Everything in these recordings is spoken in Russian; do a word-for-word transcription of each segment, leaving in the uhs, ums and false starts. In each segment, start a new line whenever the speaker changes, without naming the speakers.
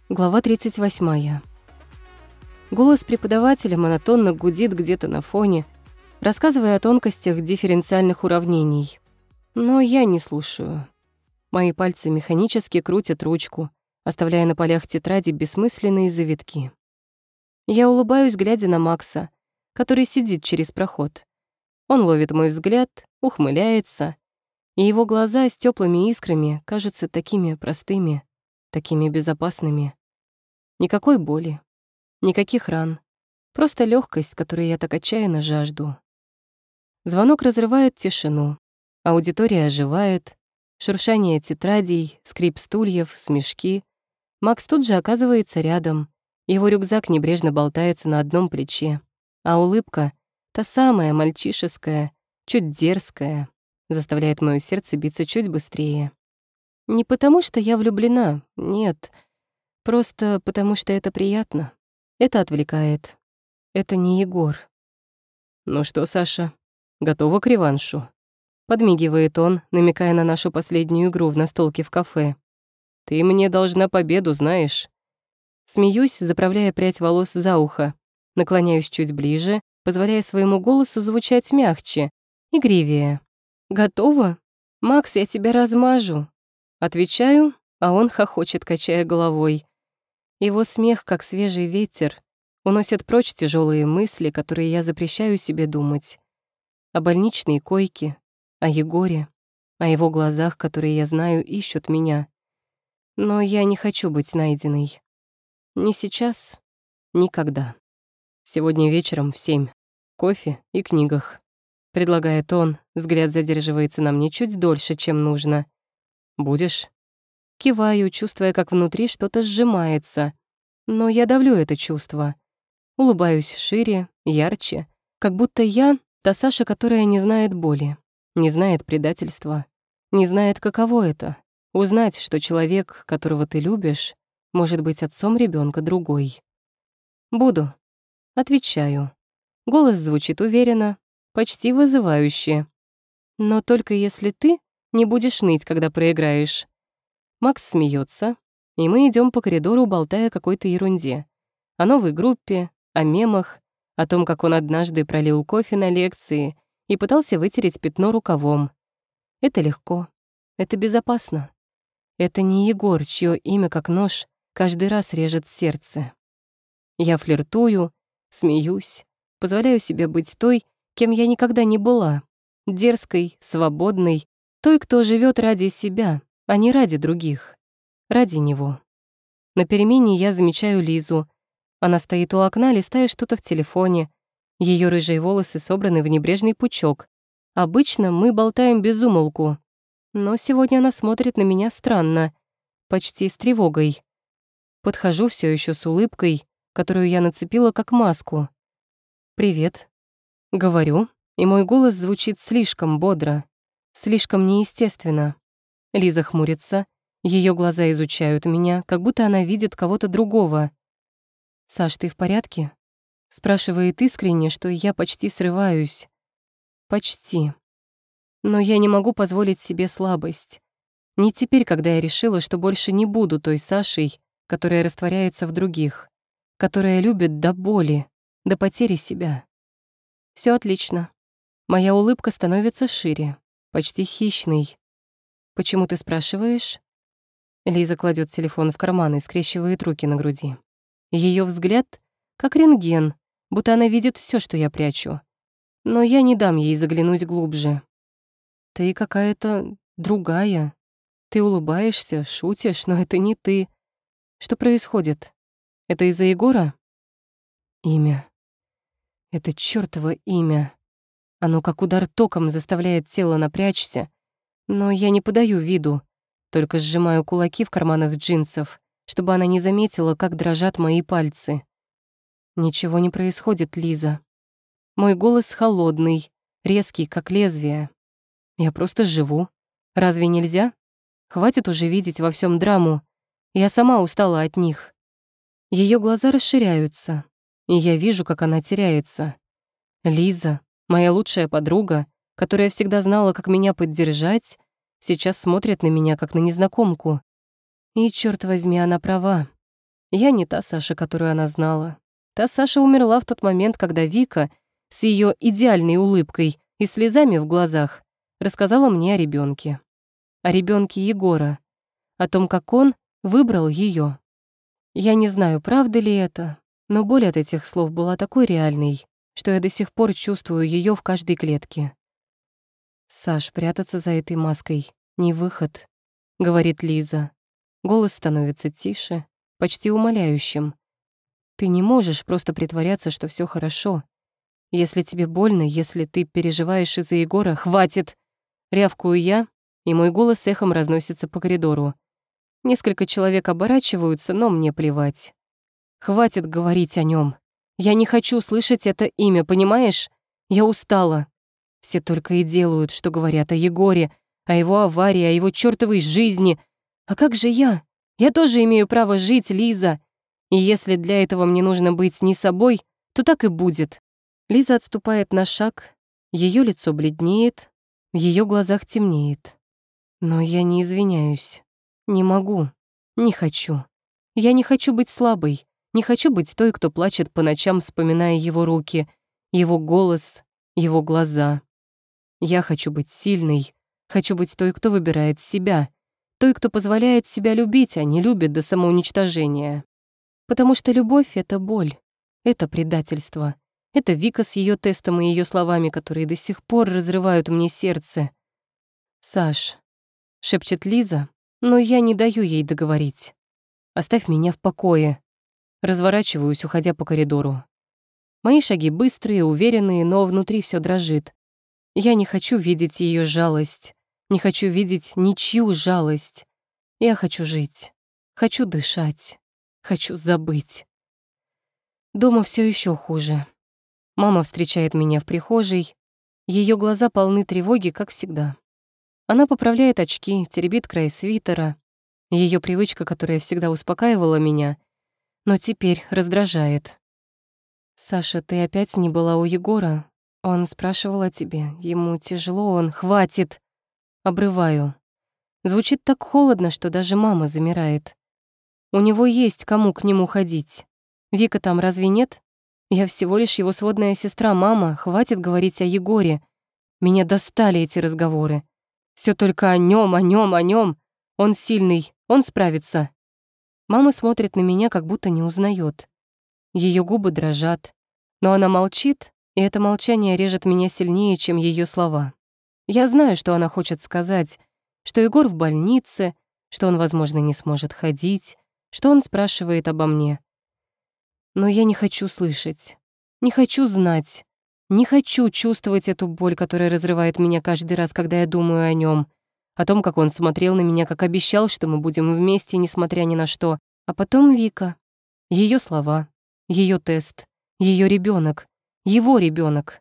Глава тридцать восьмая. Голос преподавателя монотонно гудит где-то на фоне, рассказывая о тонкостях дифференциальных уравнений. Но я не слушаю. Мои пальцы механически крутят ручку, оставляя на полях тетради бессмысленные завитки. Я улыбаюсь, глядя на Макса, который сидит через проход. Он ловит мой взгляд, ухмыляется, и его глаза с теплыми искрами кажутся такими простыми, такими безопасными. Никакой боли, никаких ран, просто легкость, которой я так отчаянно жажду. Звонок разрывает тишину, аудитория оживает, шуршание тетрадей, скрип стульев, смешки. Макс тут же оказывается рядом, его рюкзак небрежно болтается на одном плече, а улыбка, та самая мальчишеская, чуть дерзкая, заставляет моё сердце биться чуть быстрее. Не потому, что я влюблена, нет. Просто потому, что это приятно. Это отвлекает. Это не Егор. «Ну что, Саша, готова к реваншу?» Подмигивает он, намекая на нашу последнюю игру в настолке в кафе. «Ты мне должна победу, знаешь». Смеюсь, заправляя прядь волос за ухо. Наклоняюсь чуть ближе, позволяя своему голосу звучать мягче, игривее. «Готова? Макс, я тебя размажу». Отвечаю, а он хохочет, качая головой. Его смех, как свежий ветер, уносит прочь тяжелые мысли, которые я запрещаю себе думать. О больничной койке, о Егоре, о его глазах, которые, я знаю, ищут меня. Но я не хочу быть найденной. Ни сейчас, никогда. Сегодня вечером в семь. Кофе и книгах. Предлагает он, взгляд задерживается на мне чуть дольше, чем нужно. «Будешь?» Киваю, чувствуя, как внутри что-то сжимается. Но я давлю это чувство. Улыбаюсь шире, ярче, как будто я — та Саша, которая не знает боли, не знает предательства, не знает, каково это — узнать, что человек, которого ты любишь, может быть отцом ребенка другой. «Буду», — отвечаю. Голос звучит уверенно, почти вызывающе. «Но только если ты не будешь ныть, когда проиграешь». Макс смеется, и мы идем по коридору, болтая о какой-то ерунде. О новой группе, о мемах, о том, как он однажды пролил кофе на лекции и пытался вытереть пятно рукавом. Это легко, это безопасно. Это не Егор, чье имя, как нож, каждый раз режет сердце. Я флиртую, смеюсь, позволяю себе быть той, кем я никогда не была, дерзкой, свободной, той, кто живет ради себя, а не ради других, ради него. На перемене я замечаю Лизу. Она стоит у окна, листая что-то в телефоне. Ее рыжие волосы собраны в небрежный пучок. Обычно мы болтаем без умолку, но сегодня она смотрит на меня странно, почти с тревогой. Подхожу все еще с улыбкой, которую я нацепила как маску. «Привет», — говорю, и мой голос звучит слишком бодро, слишком неестественно. Лиза хмурится, ее глаза изучают меня, как будто она видит кого-то другого. «Саш, ты в порядке?» — спрашивает искренне, что я почти срываюсь. Почти. Но я не могу позволить себе слабость. Не теперь, когда я решила, что больше не буду той Сашей, которая растворяется в других, которая любит до боли, до потери себя. Все отлично. Моя улыбка становится шире, почти хищной. «Почему ты спрашиваешь?» Лиза кладет телефон в карман и скрещивает руки на груди. Ее взгляд как рентген, будто она видит все, что я прячу. Но я не дам ей заглянуть глубже. «Ты какая-то другая. Ты улыбаешься, шутишь, но это не ты. Что происходит? Это из-за Егора?» Имя. Это чёртово имя. Оно как удар током заставляет тело напрячься, но я не подаю виду, только сжимаю кулаки в карманах джинсов, чтобы она не заметила, как дрожат мои пальцы. Ничего не происходит, Лиза. Мой голос холодный, резкий, как лезвие. Я просто живу. Разве нельзя? Хватит уже видеть во всем драму. Я сама устала от них. Ее глаза расширяются, и я вижу, как она теряется. Лиза, моя лучшая подруга, которая всегда знала, как меня поддержать, сейчас смотрит на меня, как на незнакомку. И, черт возьми, она права. Я не та Саша, которую она знала. Та Саша умерла в тот момент, когда Вика с ее идеальной улыбкой и слезами в глазах рассказала мне о ребенке, о ребенке Егора, о том, как он выбрал ее. Я не знаю, правда ли это, но боль от этих слов была такой реальной, что я до сих пор чувствую ее в каждой клетке. «Саш, прятаться за этой маской — не выход», — говорит Лиза. Голос становится тише, почти умоляющим. «Ты не можешь просто притворяться, что все хорошо. Если тебе больно, если ты переживаешь из-за Егора, хватит!» Рявкую я, и мой голос эхом разносится по коридору. Несколько человек оборачиваются, но мне плевать. Хватит говорить о нем. Я не хочу слышать это имя, понимаешь? Я устала. Все только и делают, что говорят о Егоре, о его аварии, о его чёртовой жизни. А как же я? Я тоже имею право жить, Лиза. И если для этого мне нужно быть не собой, то так и будет. Лиза отступает на шаг, ее лицо бледнеет, в ее глазах темнеет. Но я не извиняюсь. Не могу, не хочу. Я не хочу быть слабой, не хочу быть той, кто плачет по ночам, вспоминая его руки, его голос, его глаза. Я хочу быть сильной, хочу быть той, кто выбирает себя, той, кто позволяет себя любить, а не любит до самоуничтожения. Потому что любовь — это боль, это предательство, это Вика с ее тестом и ее словами, которые до сих пор разрывают мне сердце. «Саш», — шепчет Лиза, но я не даю ей договорить. «Оставь меня в покое». Разворачиваюсь, уходя по коридору. Мои шаги быстрые, уверенные, но внутри все дрожит. Я не хочу видеть ее жалость, не хочу видеть ничью жалость. Я хочу жить, хочу дышать, хочу забыть. Дома все еще хуже. Мама встречает меня в прихожей. Ее глаза полны тревоги, как всегда. Она поправляет очки, теребит край свитера. Ее привычка, которая всегда успокаивала меня, но теперь раздражает. «Саша, ты опять не была у Егора? Он спрашивал о тебе. Ему тяжело, он... Хватит!» Обрываю. Звучит так холодно, что даже мама замирает. У него есть кому к нему ходить. Вика там разве нет? Я всего лишь его сводная сестра, мама. Хватит говорить о Егоре. Меня достали эти разговоры. Все только о нем, о нем, о нем. Он сильный, он справится. Мама смотрит на меня, как будто не узнает. Ее губы дрожат, но она молчит, и это молчание режет меня сильнее, чем ее слова. Я знаю, что она хочет сказать, что Егор в больнице, что он, возможно, не сможет ходить, что он спрашивает обо мне. Но я не хочу слышать, не хочу знать, не хочу чувствовать эту боль, которая разрывает меня каждый раз, когда я думаю о нем, о том, как он смотрел на меня, как обещал, что мы будем вместе, несмотря ни на что. А потом Вика, ее слова, ее тест, ее ребенок, его ребенок.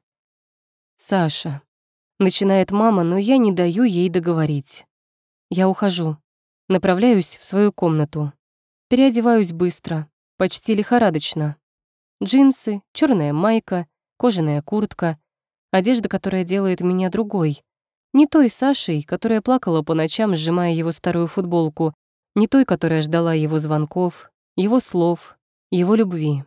«Саша», — начинает мама, но я не даю ей договорить. Я ухожу, направляюсь в свою комнату, переодеваюсь быстро, почти лихорадочно. Джинсы, черная майка, кожаная куртка, одежда, которая делает меня другой. Не той Сашей, которая плакала по ночам, сжимая его старую футболку, не той, которая ждала его звонков, его слов, его любви.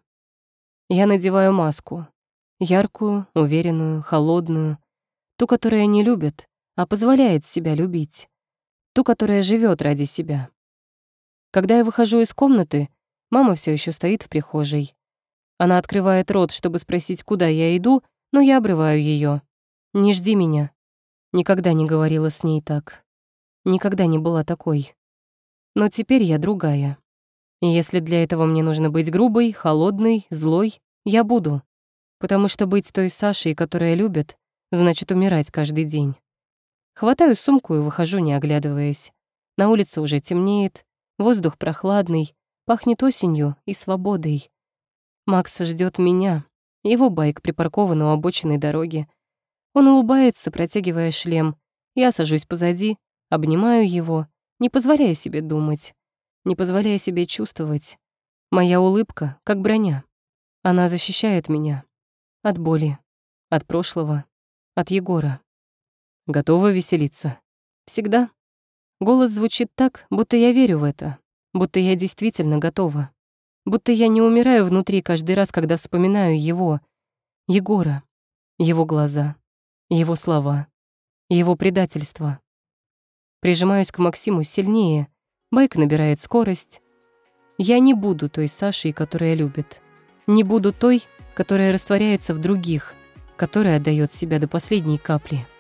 Я надеваю маску. Яркую, уверенную, холодную. Ту, которая не любит, а позволяет себя любить. Ту, которая живет ради себя. Когда я выхожу из комнаты, мама все еще стоит в прихожей. Она открывает рот, чтобы спросить, куда я иду, но я обрываю ее. «Не жди меня». Никогда не говорила с ней так. Никогда не была такой. Но теперь я другая. И если для этого мне нужно быть грубой, холодной, злой, я буду. Потому что быть той Сашей, которая любит, значит умирать каждый день. Хватаю сумку и выхожу, не оглядываясь. На улице уже темнеет, воздух прохладный, пахнет осенью и свободой. Макс ждет меня. Его байк припаркован у обочины дороги. Он улыбается, протягивая шлем. Я сажусь позади, обнимаю его, не позволяя себе думать, не позволяя себе чувствовать. Моя улыбка как броня. Она защищает меня от боли, от прошлого, от Егора. Готова веселиться? Всегда. Голос звучит так, будто я верю в это, будто я действительно готова. Будто я не умираю внутри каждый раз, когда вспоминаю его, Егора, его глаза, его слова, его предательство. Прижимаюсь к Максиму сильнее, байк набирает скорость. Я не буду той Сашей, которая любит. Не буду той, которая растворяется в других, которая отдаёт себя до последней капли.